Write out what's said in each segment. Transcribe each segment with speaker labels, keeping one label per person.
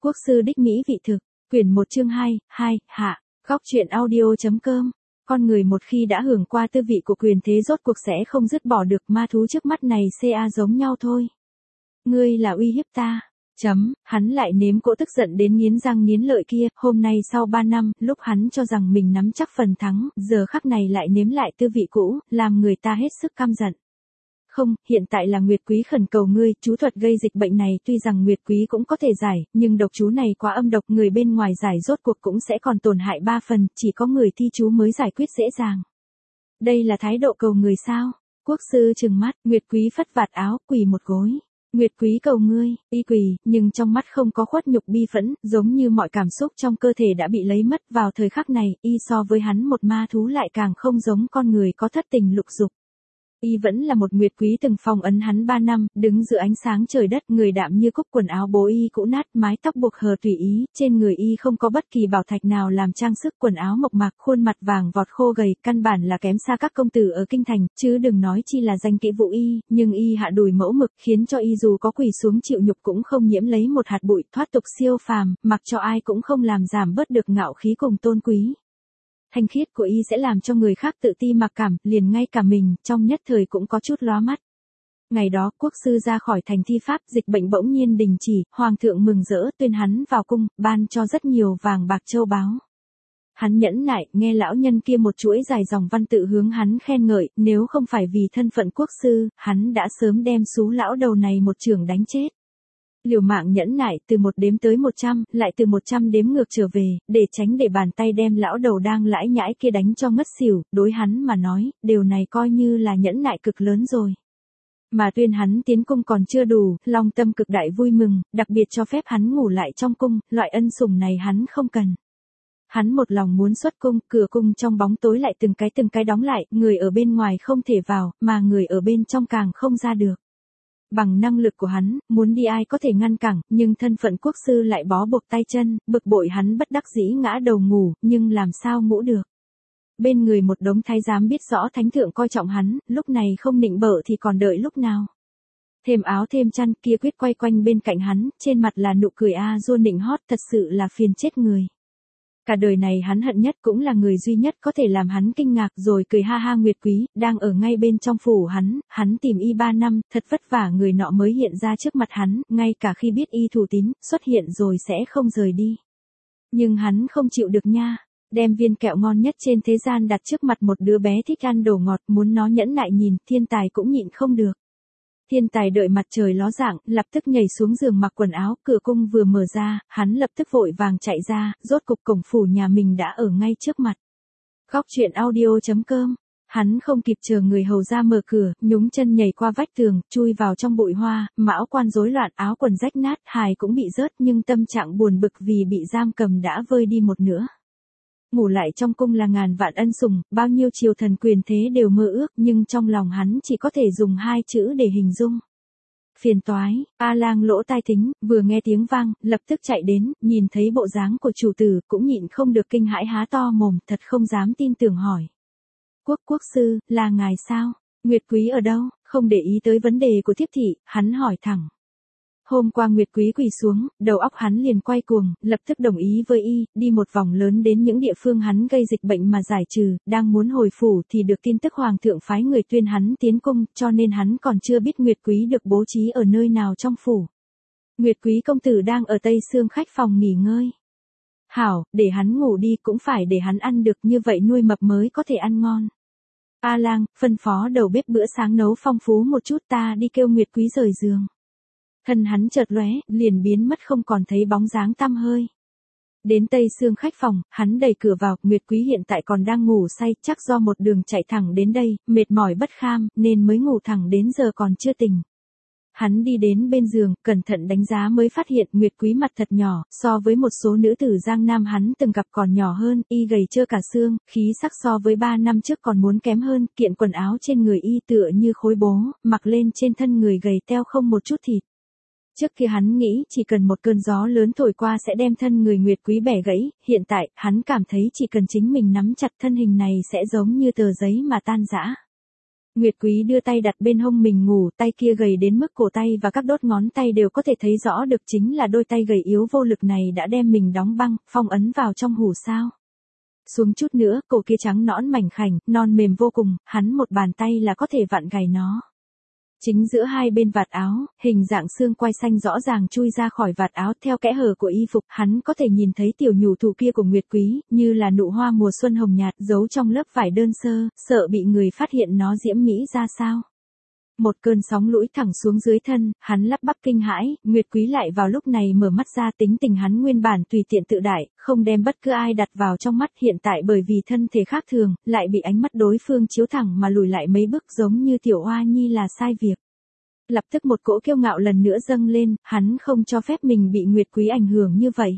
Speaker 1: Quốc sư đích mỹ vị thực, quyển 1 chương 2, hạ, góc truyện audio.com. Con người một khi đã hưởng qua tư vị của quyền thế rốt cuộc sẽ không dứt bỏ được, ma thú trước mắt này ca giống nhau thôi. Ngươi là uy hiếp ta. Hắn lại nếm cỗ tức giận đến nghiến răng nghiến lợi kia, hôm nay sau 3 năm, lúc hắn cho rằng mình nắm chắc phần thắng, giờ khắc này lại nếm lại tư vị cũ, làm người ta hết sức căm giận. Không, hiện tại là Nguyệt Quý khẩn cầu ngươi, chú thuật gây dịch bệnh này tuy rằng Nguyệt Quý cũng có thể giải, nhưng độc chú này quá âm độc, người bên ngoài giải rốt cuộc cũng sẽ còn tổn hại 3 phần, chỉ có người thi chú mới giải quyết dễ dàng. Đây là thái độ cầu người sao? Quốc sư trừng mắt, Nguyệt Quý phất vạt áo, quỳ một gối. Nguyệt Quý cầu ngươi, y quỳ, nhưng trong mắt không có khuất nhục bi phẫn, giống như mọi cảm xúc trong cơ thể đã bị lấy mất. Vào thời khắc này, y so với hắn một ma thú lại càng không giống con người có thất tình lục dục. Y vẫn là một Nguyệt Quý từng phong ấn hắn 3 năm, đứng giữa ánh sáng trời đất, người đạm như cúc, quần áo bố y cũ nát, mái tóc buộc hờ tùy ý, trên người y không có bất kỳ bảo thạch nào làm trang sức, quần áo mộc mạc, khuôn mặt vàng vọt khô gầy, căn bản là kém xa các công tử ở kinh thành, chứ đừng nói chi là danh kỹ vụ y, nhưng y hạ đùi mẫu mực, khiến cho y dù có quỳ xuống chịu nhục cũng không nhiễm lấy một hạt bụi, thoát tục siêu phàm, mặc cho ai cũng không làm giảm bớt được ngạo khí cùng tôn quý. Thanh khiết của y sẽ làm cho người khác tự ti mặc cảm, liền ngay cả mình, trong nhất thời cũng có chút lóa mắt. Ngày đó, quốc sư ra khỏi thành thi pháp, dịch bệnh bỗng nhiên đình chỉ, hoàng thượng mừng rỡ tuyên hắn vào cung, ban cho rất nhiều vàng bạc châu báu. Hắn nhẫn nại, nghe lão nhân kia một chuỗi dài dòng văn tự hướng hắn khen ngợi, nếu không phải vì thân phận quốc sư, hắn đã sớm đem xú lão đầu này một chưởng đánh chết. Liều mạng nhẫn nại, từ 1 đếm tới 100, lại từ 100 đếm ngược trở về, để tránh để bàn tay đem lão đầu đang lãi nhãi kia đánh cho ngất xỉu, đối hắn mà nói, điều này coi như là nhẫn nại cực lớn rồi. Mà tuyên hắn tiến cung còn chưa đủ, long tâm cực đại vui mừng, đặc biệt cho phép hắn ngủ lại trong cung, loại ân sủng này hắn không cần. Hắn một lòng muốn xuất cung, cửa cung trong bóng tối lại từng cái đóng lại, người ở bên ngoài không thể vào, mà người ở bên trong càng không ra được. Bằng năng lực của hắn, muốn đi ai có thể ngăn cản, nhưng thân phận quốc sư lại bó buộc tay chân, bực bội hắn bất đắc dĩ ngã đầu ngủ, nhưng làm sao ngủ được. Bên người một đống thái giám biết rõ thánh thượng coi trọng hắn, lúc này không nịnh bợ thì còn đợi lúc nào. Thêm áo thêm chăn, kia quyết quay quanh bên cạnh hắn, trên mặt là nụ cười dua nịnh hót, thật sự là phiền chết người. Cả đời này hắn hận nhất cũng là người duy nhất có thể làm hắn kinh ngạc, rồi cười ha ha. Nguyệt Quý, đang ở ngay bên trong phủ hắn tìm y 3 năm, thật vất vả người nọ mới hiện ra trước mặt hắn, ngay cả khi biết y thủ tín, xuất hiện rồi sẽ không rời đi. Nhưng hắn không chịu được nha, đem viên kẹo ngon nhất trên thế gian đặt trước mặt một đứa bé thích ăn đồ ngọt, muốn nó nhẫn nại nhìn, thiên tài cũng nhịn không được. Thiên tài đợi mặt trời ló dạng, lập tức nhảy xuống giường mặc quần áo, cửa cung vừa mở ra, hắn lập tức vội vàng chạy ra, rốt cục cổng phủ nhà mình đã ở ngay trước mặt. Góc truyện audio.com. Hắn không kịp chờ người hầu ra mở cửa, nhúng chân nhảy qua vách tường, chui vào trong bụi hoa, mão quan rối loạn, áo quần rách nát, hài cũng bị rớt, nhưng tâm trạng buồn bực vì bị giam cầm đã vơi đi một nửa. Ngủ lại trong cung là ngàn vạn ân sủng, bao nhiêu triều thần quyền thế đều mơ ước, nhưng trong lòng hắn chỉ có thể dùng 2 chữ để hình dung. Phiền toái. A Lang lỗ tai thính, vừa nghe tiếng vang, lập tức chạy đến, nhìn thấy bộ dáng của chủ tử, cũng nhịn không được kinh hãi há to mồm, thật không dám tin tưởng hỏi. Quốc sư, là ngài sao? Nguyệt Quý ở đâu? Không để ý tới vấn đề của thiếp thị, hắn hỏi thẳng. Hôm qua Nguyệt Quý quỳ xuống, đầu óc hắn liền quay cuồng, lập tức đồng ý với y, đi một vòng lớn đến những địa phương hắn gây dịch bệnh mà giải trừ, đang muốn hồi phủ thì được tin tức hoàng thượng phái người tuyên hắn tiến cung, cho nên hắn còn chưa biết Nguyệt Quý được bố trí ở nơi nào trong phủ. Nguyệt Quý công tử đang ở Tây Xương khách phòng nghỉ ngơi. Hảo, để hắn ngủ đi cũng phải để hắn ăn được, như vậy nuôi mập mới có thể ăn ngon. A Lang, phân phó đầu bếp bữa sáng nấu phong phú một chút, ta đi kêu Nguyệt Quý rời giường. Thân hắn chợt lóe, liền biến mất không còn thấy bóng dáng tăm hơi. Đến Tây Xương khách phòng, hắn đẩy cửa vào, Nguyệt Quý hiện tại còn đang ngủ say, chắc do một đường chạy thẳng đến đây, mệt mỏi bất kham, nên mới ngủ thẳng đến giờ còn chưa tỉnh. Hắn đi đến bên giường, cẩn thận đánh giá mới phát hiện Nguyệt Quý mặt thật nhỏ, so với một số nữ tử Giang Nam hắn từng gặp còn nhỏ hơn, y gầy trơ cả xương, khí sắc so với 3 năm trước còn muốn kém hơn, kiện quần áo trên người y tựa như khối bố, mặc lên trên thân người gầy teo không một chút thịt. Trước kia hắn nghĩ chỉ cần một cơn gió lớn thổi qua sẽ đem thân người Nguyệt Quý bẻ gãy, hiện tại, hắn cảm thấy chỉ cần chính mình nắm chặt thân hình này sẽ giống như tờ giấy mà tan rã. Nguyệt Quý đưa tay đặt bên hông mình ngủ, tay kia gầy đến mức cổ tay và các đốt ngón tay đều có thể thấy rõ được chính là đôi tay gầy yếu vô lực này đã đem mình đóng băng, phong ấn vào trong hủ sao. Xuống chút nữa, cổ kia trắng nõn mảnh khảnh, non mềm vô cùng, hắn một bàn tay là có thể vặn gài nó. Chính giữa hai bên vạt áo, hình dạng xương quai xanh rõ ràng chui ra khỏi vạt áo theo kẽ hở của y phục, hắn có thể nhìn thấy tiểu nhủ thụ kia của Nguyệt Quý, như là nụ hoa mùa xuân hồng nhạt, giấu trong lớp vải đơn sơ, sợ bị người phát hiện nó diễm mỹ ra sao. Một cơn sóng lũi thẳng xuống dưới thân, hắn lắp bắp kinh hãi, Nguyệt Quý lại vào lúc này mở mắt ra, tính tình hắn nguyên bản tùy tiện tự đại, không đem bất cứ ai đặt vào trong mắt, hiện tại bởi vì thân thể khác thường, lại bị ánh mắt đối phương chiếu thẳng mà lùi lại mấy bước giống như tiểu oa nhi là sai việc. Lập tức một cỗ kiêu ngạo lần nữa dâng lên, hắn không cho phép mình bị Nguyệt Quý ảnh hưởng như vậy.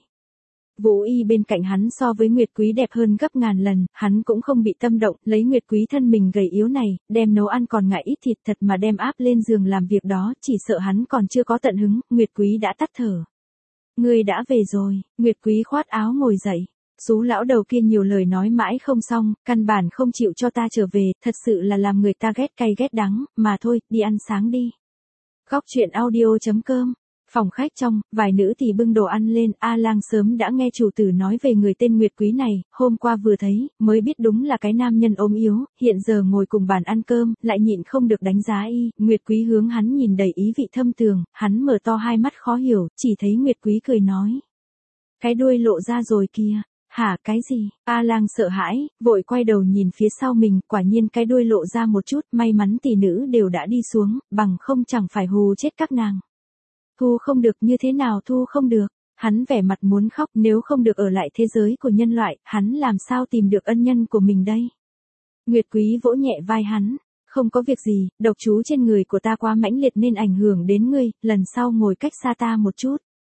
Speaker 1: Vũ y bên cạnh hắn so với Nguyệt Quý đẹp hơn gấp ngàn lần, hắn cũng không bị tâm động, lấy Nguyệt Quý thân mình gầy yếu này, đem nấu ăn còn ngại ít thịt thật mà đem áp lên giường làm việc đó, chỉ sợ hắn còn chưa có tận hứng, Nguyệt Quý đã tắt thở. Ngươi đã về rồi, Nguyệt Quý khoát áo ngồi dậy. Sú lão đầu kia nhiều lời nói mãi không xong, căn bản không chịu cho ta trở về, thật sự là làm người ta ghét cay ghét đắng, mà thôi, đi ăn sáng đi. Góc chuyện audio.com. Phòng khách trong, vài nữ thì bưng đồ ăn lên, A Lang sớm đã nghe chủ tử nói về người tên Nguyệt Quý này, hôm qua vừa thấy, mới biết đúng là cái nam nhân ốm yếu, hiện giờ ngồi cùng bàn ăn cơm, lại nhịn không được đánh giá y, Nguyệt Quý hướng hắn nhìn đầy ý vị thâm tường, hắn mở to hai mắt khó hiểu, chỉ thấy Nguyệt Quý cười nói. Cái đuôi lộ ra rồi kìa. Hả, cái gì? A Lang sợ hãi, vội quay đầu nhìn phía sau mình, quả nhiên cái đuôi lộ ra một chút, may mắn tỷ nữ đều đã đi xuống, bằng không chẳng phải hù chết các nàng. Thu không được, như thế nào thu không được? Hắn vẻ mặt muốn khóc, nếu không được ở lại thế giới của nhân loại, hắn làm sao tìm được ân nhân của mình đây? Nguyệt Quý vỗ nhẹ vai hắn, không có việc gì, độc chú trên người của ta quá mãnh liệt nên ảnh hưởng đến ngươi, lần sau ngồi cách xa ta một chút.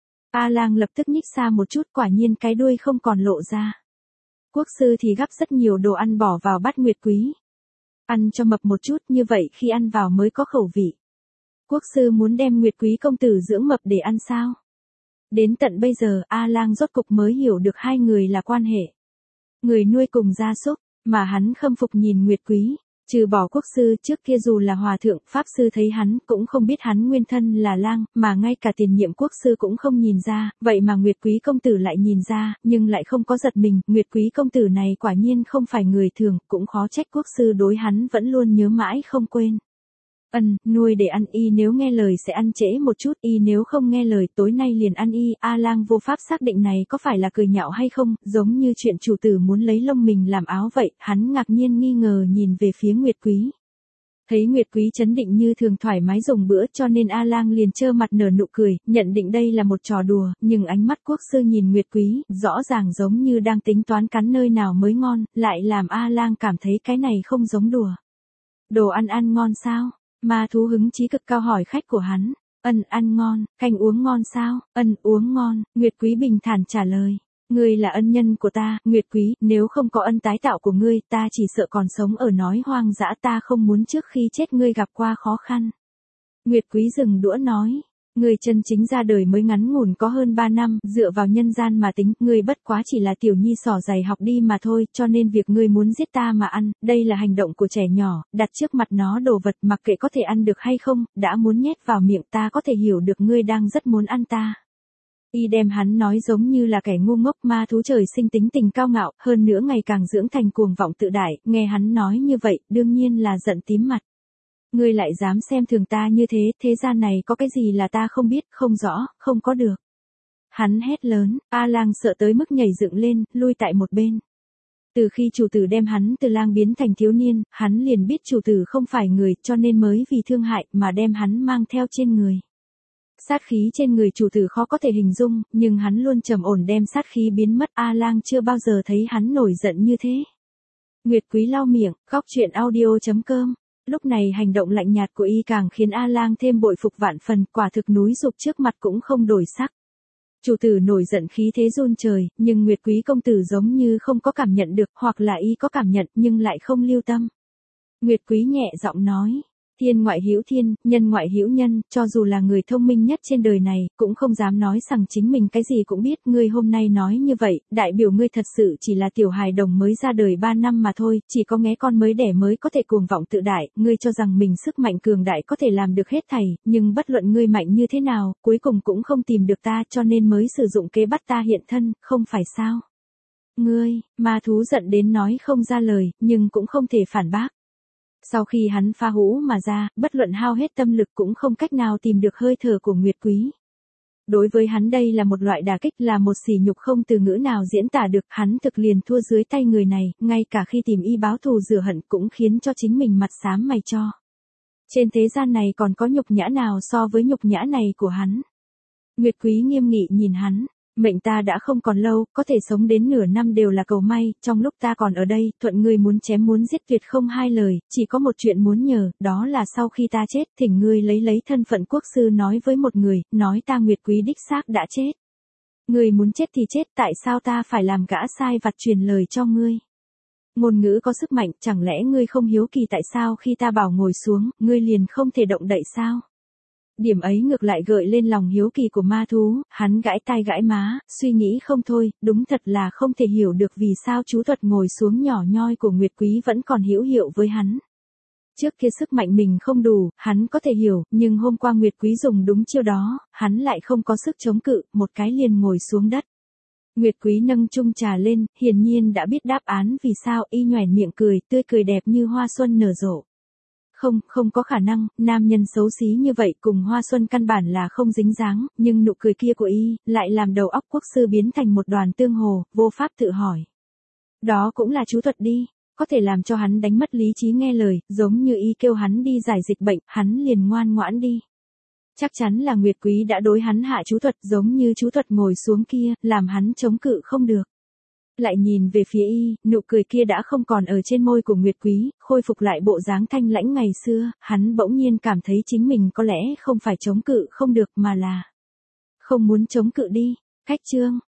Speaker 1: A Lang lập tức nhích xa một chút, quả nhiên cái đuôi không còn lộ ra. Quốc sư thì gắp rất nhiều đồ ăn bỏ vào bát Nguyệt Quý. Ăn cho mập một chút, như vậy khi ăn vào mới có khẩu vị. Quốc sư muốn đem Nguyệt Quý công tử dưỡng mập để ăn sao? Đến tận bây giờ, A Lang rốt cục mới hiểu được hai người là quan hệ. Người nuôi cùng gia súc, mà hắn khâm phục nhìn Nguyệt Quý. Trừ bỏ quốc sư, trước kia dù là hòa thượng, pháp sư thấy hắn, cũng không biết hắn nguyên thân là Lang, mà ngay cả tiền nhiệm quốc sư cũng không nhìn ra, vậy mà Nguyệt Quý công tử lại nhìn ra, nhưng lại không có giật mình, Nguyệt Quý công tử này quả nhiên không phải người thường, cũng khó trách quốc sư đối hắn vẫn luôn nhớ mãi không quên. Nuôi để ăn y nếu nghe lời sẽ ăn trễ một chút, y nếu không nghe lời tối nay liền ăn y, A Lang vô pháp xác định này có phải là cười nhạo hay không, giống như chuyện chủ tử muốn lấy lông mình làm áo vậy, hắn ngạc nhiên nghi ngờ nhìn về phía Nguyệt Quý. Thấy Nguyệt Quý chấn định như thường thoải mái dùng bữa cho nên A Lang liền trơ mặt nở nụ cười, nhận định đây là một trò đùa, nhưng ánh mắt quốc sư nhìn Nguyệt Quý, rõ ràng giống như đang tính toán cắn nơi nào mới ngon, lại làm A Lang cảm thấy cái này không giống đùa. Đồ ăn ngon sao? Ma thú hứng chí cực cao hỏi khách của hắn. Ăn ngon, canh uống ngon sao? Uống ngon, Nguyệt Quý bình thản trả lời. Ngươi là ân nhân của ta, Nguyệt Quý, nếu không có ân tái tạo của ngươi, ta chỉ sợ còn sống ở nói hoang dã, ta không muốn trước khi chết ngươi gặp qua khó khăn. Nguyệt Quý dừng đũa nói. Ngươi chân chính ra đời mới ngắn ngủn có hơn 3 năm, dựa vào nhân gian mà tính, ngươi bất quá chỉ là tiểu nhi xỏ giày học đi mà thôi, cho nên việc ngươi muốn giết ta mà ăn, đây là hành động của trẻ nhỏ, đặt trước mặt nó đồ vật mặc kệ có thể ăn được hay không, đã muốn nhét vào miệng ta có thể hiểu được ngươi đang rất muốn ăn ta. Y đem hắn nói giống như là kẻ ngu ngốc, ma thú trời sinh tính tình cao ngạo, hơn nữa ngày càng dưỡng thành cuồng vọng tự đại, nghe hắn nói như vậy, đương nhiên là giận tím mặt. Ngươi lại dám xem thường ta như thế, thế gian này có cái gì là ta không biết, không rõ, không có được. Hắn hét lớn, A Lang sợ tới mức nhảy dựng lên, lui tại một bên. Từ khi chủ tử đem hắn từ lang biến thành thiếu niên, hắn liền biết chủ tử không phải người, cho nên mới vì thương hại mà đem hắn mang theo trên người. Sát khí trên người chủ tử khó có thể hình dung, nhưng hắn luôn trầm ổn đem sát khí biến mất. A Lang chưa bao giờ thấy hắn nổi giận như thế. Nguyệt Quý lau miệng, góc chuyện audio.com. Lúc này hành động lạnh nhạt của y càng khiến A Lang thêm bội phục vạn phần, quả thực núi rục trước mặt cũng không đổi sắc. Chủ tử nổi giận khí thế run trời, nhưng Nguyệt Quý công tử giống như không có cảm nhận được, hoặc là y có cảm nhận nhưng lại không lưu tâm. Nguyệt Quý nhẹ giọng nói, Thiên ngoại hữu thiên, nhân ngoại hữu nhân, cho dù là người thông minh nhất trên đời này, cũng không dám nói rằng chính mình cái gì cũng biết. Ngươi hôm nay nói như vậy, đại biểu ngươi thật sự chỉ là tiểu hài đồng mới ra đời 3 năm mà thôi, chỉ có nghé con mới đẻ mới có thể cuồng vọng tự đại, ngươi cho rằng mình sức mạnh cường đại có thể làm được hết thảy, nhưng bất luận ngươi mạnh như thế nào, cuối cùng cũng không tìm được ta, cho nên mới sử dụng kế bắt ta hiện thân, không phải sao? Ngươi, ma thú giận đến nói không ra lời, nhưng cũng không thể phản bác. Sau khi hắn pha hũ mà ra, bất luận hao hết tâm lực cũng không cách nào tìm được hơi thở của Nguyệt Quý. Đối với hắn đây là một loại đả kích, là một sỉ nhục không từ ngữ nào diễn tả được, hắn thực liền thua dưới tay người này, ngay cả khi tìm y báo thù rửa hận cũng khiến cho chính mình mặt xám mày cho. Trên thế gian này còn có nhục nhã nào so với nhục nhã này của hắn? Nguyệt Quý nghiêm nghị nhìn hắn. Mệnh ta đã không còn lâu, có thể sống đến nửa năm đều là cầu may, trong lúc ta còn ở đây, thuận ngươi muốn chém muốn giết tuyệt không hai lời, chỉ có một chuyện muốn nhờ, đó là sau khi ta chết, thỉnh ngươi lấy thân phận quốc sư nói với một người, nói ta Nguyệt Quý đích xác đã chết. Ngươi muốn chết thì chết, tại sao ta phải làm gã sai vặt truyền lời cho ngươi? Ngôn ngữ có sức mạnh, chẳng lẽ ngươi không hiếu kỳ tại sao khi ta bảo ngồi xuống, ngươi liền không thể động đậy sao? Điểm ấy ngược lại gợi lên lòng hiếu kỳ của ma thú, hắn gãi tai gãi má, suy nghĩ không thôi, đúng thật là không thể hiểu được vì sao chú thuật ngồi xuống nhỏ nhoi của Nguyệt Quý vẫn còn hữu hiệu với hắn. Trước kia sức mạnh mình không đủ, hắn có thể hiểu, nhưng hôm qua Nguyệt Quý dùng đúng chiêu đó, hắn lại không có sức chống cự, một cái liền ngồi xuống đất. Nguyệt Quý nâng chung trà lên, hiển nhiên đã biết đáp án vì sao, y nhoẻn miệng cười, tươi cười đẹp như hoa xuân nở rộ. Không có khả năng, nam nhân xấu xí như vậy cùng hoa xuân căn bản là không dính dáng, nhưng nụ cười kia của y, lại làm đầu óc quốc sư biến thành một đoàn tương hồ, vô pháp tự hỏi. Đó cũng là chú thuật đi, có thể làm cho hắn đánh mất lý trí nghe lời, giống như y kêu hắn đi giải dịch bệnh, hắn liền ngoan ngoãn đi. Chắc chắn là Nguyệt Quý đã đối hắn hạ chú thuật giống như chú thuật ngồi xuống kia, làm hắn chống cự không được. Lại nhìn về phía y, nụ cười kia đã không còn ở trên môi của Nguyệt Quý, khôi phục lại bộ dáng thanh lãnh ngày xưa, hắn bỗng nhiên cảm thấy chính mình có lẽ không phải chống cự không được mà là không muốn chống cự đi. Cách chương